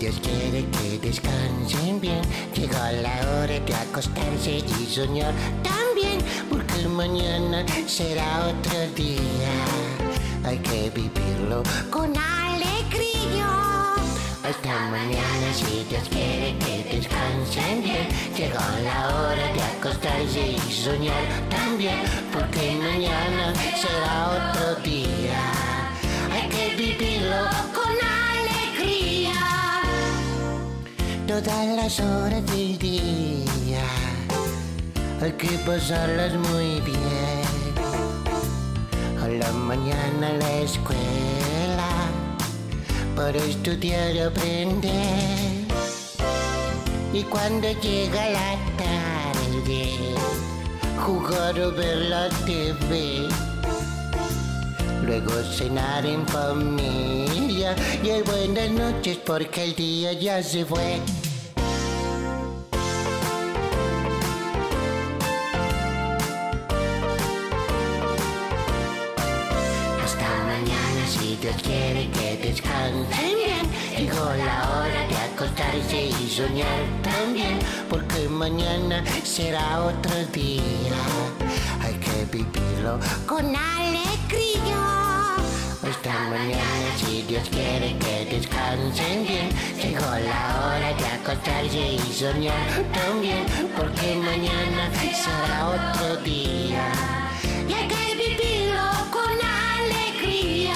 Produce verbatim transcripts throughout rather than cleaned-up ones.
Dios quiere que descansen bien, llegó la hora de acostarse y soñar también, porque el mañana será otro día. Hay que vivirlo con alegría. Hasta mañana, si Dios quiere que descansen bien, llegó la hora de acostarse y soñar también, porque mañana será otro día. Hay que vivirlo con alegría. Todas las horas del día hay que pasarlas muy bien. A la mañana a la escuela para estudiar y aprender. Y cuando llega la tarde, jugar o ver la T V. Luego cenar en familia y el buenas noches porque el día ya se fue. Hasta mañana, si Dios quiere que descansen bien, llegó la hora de acostarse y soñar también, porque mañana será otro día. Hay que vivirlo con alegría. Hasta mañana, si Dios quiere que descansen bien, llegó la hora de acostarse y soñar también, porque mañana será otro día. Y hay que vivirlo con alegría.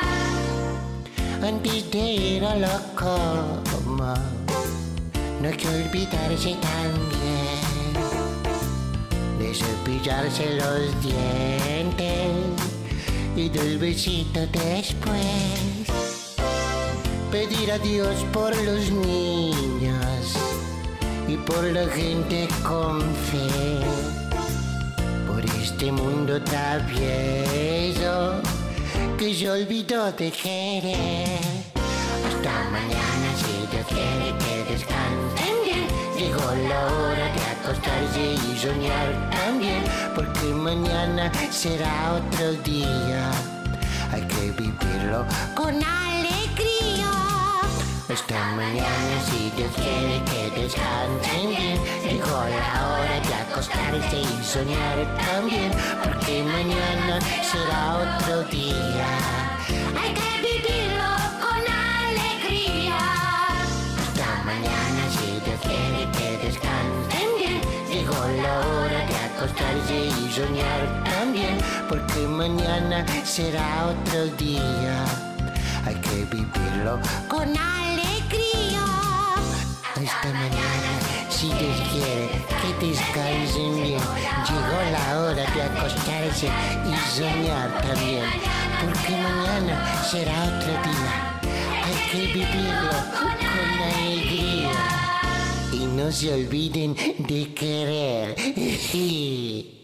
Antes de ir a la cama, no hay que olvidarse también de cepillarse los dientes y del besito después. Pedir a Dios por los niños y por la gente con fe, por este mundo travieso que se olvidó de querer. Hasta mañana, si Dios quiere que descansen bien, llegó la hora de acostarse y soñar también, porque mañana será otro día. Hay que vivirlo con alegría. Hasta mañana, si Dios quiere que descansen bien, llegó la hora de acostarse y soñar también, porque mañana será otro día. Hay que vivirlo con alegría. Hasta mañana, si Dios quiere que descansen bien, llegó la hora de acostarse y soñar también, porque mañana será otro día. Hay que vivirlo con alegría. Hasta mañana, si Dios quiere que descansen bien, llegó la hora de acostarse y soñar también, porque mañana será otro día. Hay que vivirlo con alegría. Y no se olviden de querer.